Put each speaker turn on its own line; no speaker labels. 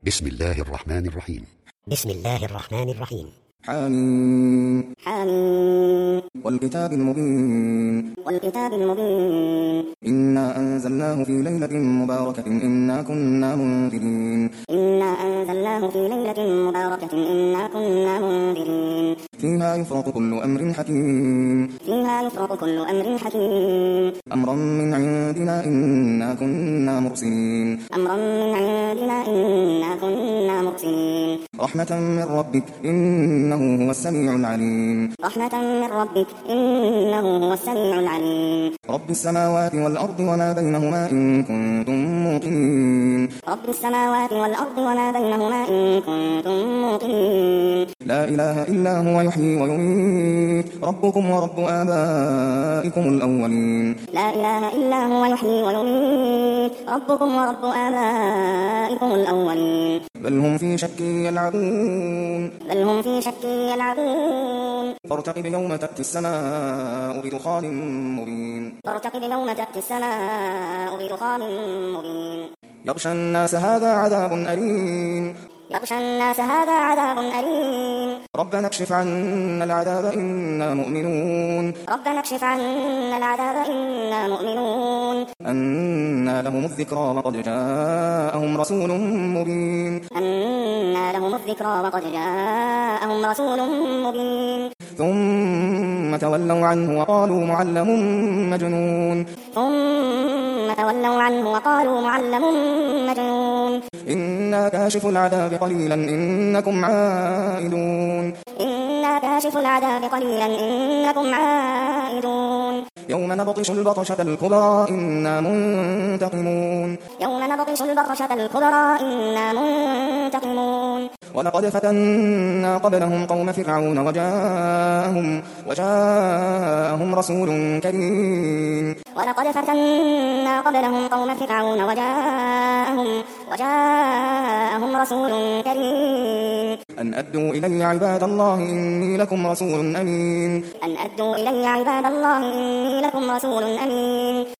بسم الله الرحمن الرحيم.
بسم الله الرحمن الرحيم.
حميم.
حميم.
والكتاب المبين.
والكتاب المبين.
إنا أنزلناه في ليلة مباركة إنا كنا منذرين.
إنا أنزلناه في ليلة مباركة إنا كنا منذرين.
فيها يفرق كل أمر حكيم.
فيها يفرق كل أمر حكيم.
أمرا من عندنا إنا كنا مرسلين.
أمرا من عندنا إنا كنا مرسلين.
رحمة من ربك إنه هو السميع العليم.
رحمة من ربك إنه هو السميع العليم.
رب السماوات والأرض وما بينهما إن كنتم موقنين.
رب السماوات والأرض وما بينهما إن كنتم موقنين.
لا إله إلا هو يحيي ويميت ربكم ورب آبائكم الأولين.
لا إله إلا هو يحيي ويميت ربكم ورب آبائكم الأولين.
بل هم في شك يلعبون.
بل هم في شك يلعبون.
فارتقب يوم تأتي السماء بدخان مبين.
فارتقب يوم تأتي السماء بدخان مبين.
يغشى الناس هذا عذاب أليم.
يغشى الناس هذا عذاب أليم.
ربنا اكشف عنا العذاب إنا مؤمنون.
ربنا اكشف عنا العذاب إنا مؤمنون.
أنى لهم الذكرى وقد جاءهم رسول مبين.
أنى لهم الذكرى وقد جاءهم رسول مبين.
ثم تولوا عنه وقالوا معلم مجنون.
ثم تولوا عنه وقالوا معلم مجنون.
إنا كاشف العذاب قليلا إنكم عائدون.
إنا كاشف العذاب قليلا إنكم عائدون.
يوم نبطش البطشة الكبرى إنا منتقمون.
يوم نبطش البطشة الكبرى إنا منتقمون.
ولقد فتنا قبلهم قوم فرعون وجاءهم رسول كريم.
ولقد فتنا قبلهم قوم فرعون وجاءهم رسول كريم.
أن أدوا إلي عباد الله إني لكم رسول أمين.
أن أدوا إلي عباد الله إني لكم رسول أمين.